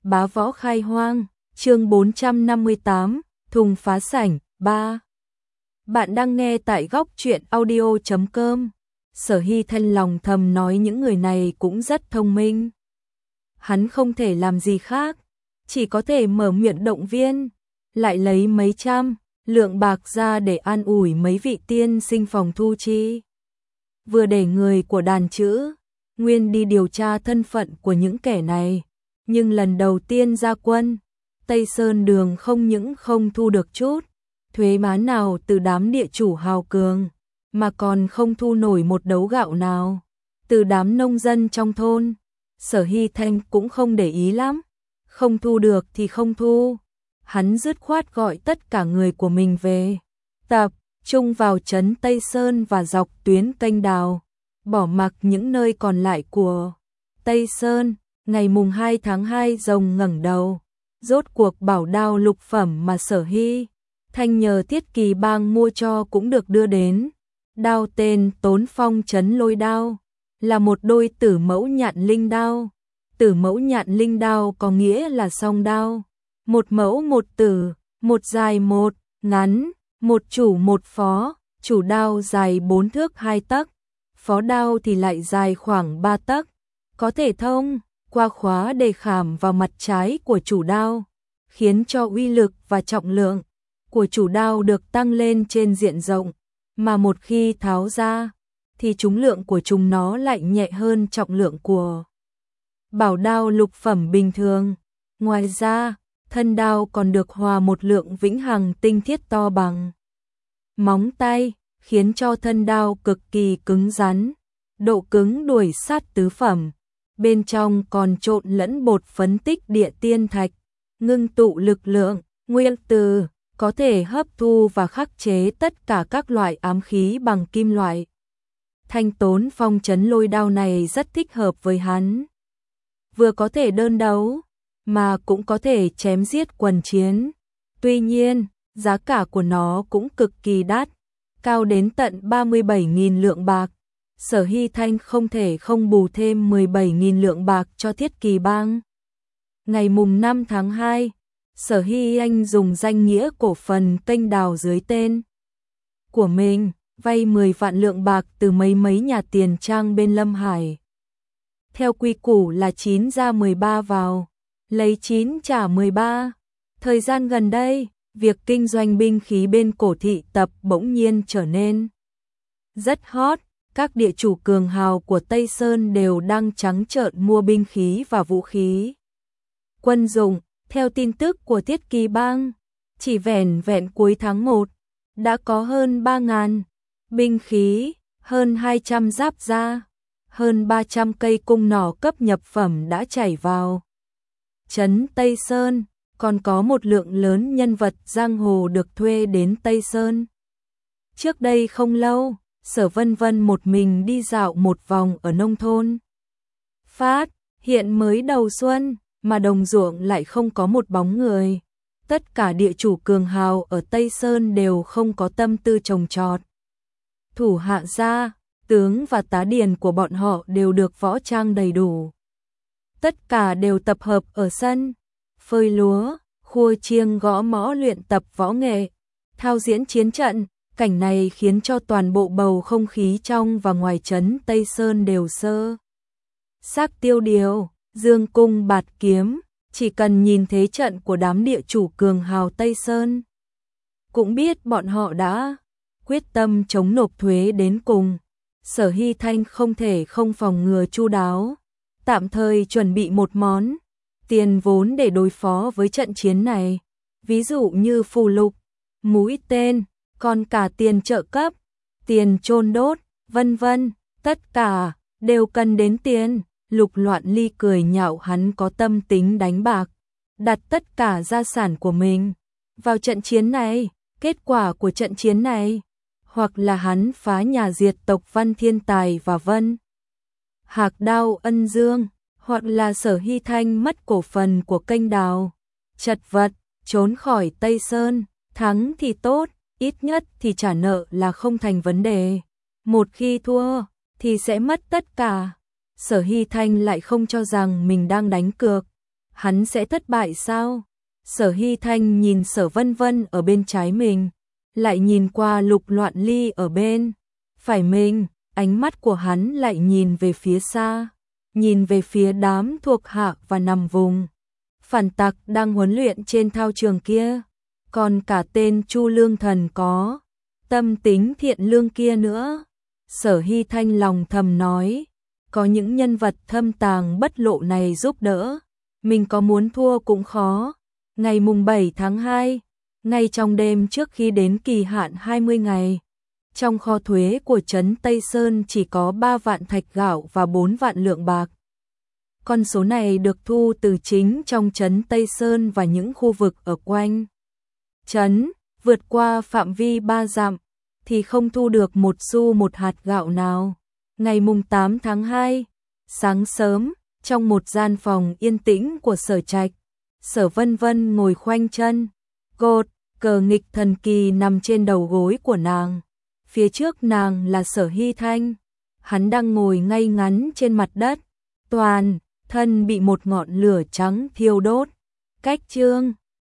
Bá võ khai hoang, chương 458, thùng phá sảnh, 3. Bạn đang nghe tại góc truyện audio.com. Sở Hy Thanh lòng thầm nói những người này cũng rất thông minh. Hắn không thể làm gì khác, chỉ có thể mở miệng động viên, lại lấy mấy trăm lượng bạc ra để an ủi mấy vị tiên sinh phòng thu chi. Vừa để người của đàn chữ Nguyên đi điều tra thân phận của những kẻ này, nhưng lần đầu tiên ra quân, Tây Sơn Đường không những không thu được chút thuế má nào từ đám địa chủ hào cường, mà còn không thu nổi một đấu gạo nào từ đám nông dân trong thôn. Sở Hy Thanh cũng không để ý lắm, không thu được thì không thu. Hắn dứt khoát gọi tất cả người của mình về, tập trung vào trấn Tây Sơn và dọc tuyến kênh đào, bỏ mặc những nơi còn lại của Tây Sơn. Ngày mùng 2 tháng 2 rồng ngẩng đầu, rốt cuộc bảo đao lục phẩm mà Sở Hy Thanh nhờ Thiết Kỳ Bang mua cho cũng được đưa đến. Đao tên Tốn Phong Trấn Lôi Đao, là một đôi tử mẫu nhạn linh đao. Tử mẫu nhạn linh đao có nghĩa là song đao, một mẫu một tử, một dài một ngắn, một chủ một phó. Chủ đao dài 4 thước 2 tấc, phó đao thì lại dài khoảng 3 tấc, có thể thông qua khóa để khảm vào mặt trái của chủ đao, khiến cho uy lực và trọng lượng của chủ đao được tăng lên trên diện rộng, mà một khi tháo ra thì trúng lượng của chúng nó lại nhẹ hơn trọng lượng của bảo đao lục phẩm bình thường. Ngoài ra, thân đao còn được hòa một lượng vĩnh hằng tinh thiết to bằng móng tay, khiến cho thân đao cực kỳ cứng rắn, độ cứng đuổi sát tứ phẩm. Bên trong còn trộn lẫn bột phấn tích địa tiên thạch, ngưng tụ lực lượng nguyên tử, có thể hấp thu và khắc chế tất cả các loại ám khí bằng kim loại. Thanh Tốn Phong Trấn Lôi Đao này rất thích hợp với hắn, vừa có thể đơn đấu mà cũng có thể chém giết quần chiến. Tuy nhiên, giá cả của nó cũng cực kỳ đắt, cao đến tận 37.000 lượng bạc. Sở Hy Thanh không thể không bù thêm 17.000 lượng bạc cho Thiết Kỳ Bang. Ngày mùng 5 tháng 2, Sở Hy Anh dùng danh nghĩa cổ phần kênh đào dưới tên của mình, vay 10 vạn lượng bạc từ mấy nhà tiền trang bên Lâm Hải. Theo quy củ là 9 ra 13 vào, lấy 9 trả 13. Thời gian gần đây, việc kinh doanh binh khí bên Cổ Thị Tập bỗng nhiên trở nên rất hot. Các địa chủ cường hào của Tây Sơn đều đang trắng trợn mua binh khí và vũ khí quân dụng. Theo tin tức của Thiết Kỳ Bang, chỉ vẻn cuối tháng 1 đã có hơn 3.000 binh khí, hơn 200 giáp da, hơn 300 cây cung nỏ cấp nhập phẩm đã chảy vào trấn Tây Sơn, còn có một lượng lớn nhân vật giang hồ được thuê đến Tây Sơn. Trước đây không lâu, Sở Vân Vân một mình đi dạo một vòng ở nông thôn. Phát hiện mới đầu xuân mà đồng ruộng lại không có một bóng người. Tất cả địa chủ cường hào ở Tây Sơn đều không có tâm tư trồng trọt. Thủ hạ gia, tướng và tá điền của bọn họ đều được võ trang đầy đủ. Tất cả đều tập hợp ở sân, phơi lúa, khua chiêng gõ mõ luyện tập võ nghệ, thao diễn chiến trận. Cảnh này khiến cho toàn bộ bầu không khí trong và ngoài trấn Tây Sơn đều sơ sắc tiêu điều, dương cung bạt kiếm. Chỉ cần nhìn thế trận của đám địa chủ cường hào Tây Sơn, cũng biết bọn họ đã quyết tâm chống nộp thuế đến cùng. Sở Hy Thanh không thể không phòng ngừa chu đáo, tạm thời chuẩn bị một món tiền vốn để đối phó với trận chiến này, ví dụ như phù lục, mũi tên, còn cả tiền trợ cấp, tiền chôn đốt, vân vân, tất cả đều cần đến tiền. Lục Loạn Ly cười nhạo hắn có tâm tính đánh bạc, đặt tất cả gia sản của mình vào trận chiến này. Kết quả của trận chiến này, hoặc là hắn phá nhà diệt tộc Văn Thiên Tài và Vân Hạc Đao Ân Dương, hoặc là Sở Hy Thanh mất cổ phần của kênh đào, chật vật trốn khỏi Tây Sơn. Thắng thì tốt, ít nhất thì trả nợ là không thành vấn đề. Một khi thua thì sẽ mất tất cả. Sở Hy Thanh lại không cho rằng mình đang đánh cược, hắn sẽ thất bại sao? Sở Hy Thanh nhìn Sở Vân Vân ở bên trái mình, lại nhìn qua Lục Loạn Ly ở bên phải mình, ánh mắt của hắn lại nhìn về phía xa, nhìn về phía đám thuộc hạ và nằm vùng phản tặc đang huấn luyện trên thao trường kia, còn cả tên Chu Lương Thần có tâm tính thiện lương kia nữa. Sở Hy Thanh lòng thầm nói, có những nhân vật thâm tàng bất lộ này giúp đỡ, mình có muốn thua cũng khó. Ngày mùng 7 tháng 2, ngay trong đêm trước khi đến kỳ hạn 20 ngày, trong kho thuế của trấn Tây Sơn chỉ có 3 vạn thạch gạo và 4 vạn lượng bạc. Con số này được thu từ chính trong trấn Tây Sơn và những khu vực ở quanh trấn, vượt qua phạm vi 3 dặm thì không thu được một xu một hạt gạo nào. Ngày mùng 8 tháng 2, sáng sớm, trong một gian phòng yên tĩnh của Sở Trạch, Sở Vân Vân ngồi khoanh chân, cột cờ nghịch thần kỳ nằm trên đầu gối của nàng. Phía trước nàng là Sở Hy Thanh, hắn đang ngồi ngay ngắn trên mặt đất, toàn thân bị một ngọn lửa trắng thiêu đốt. Cách chương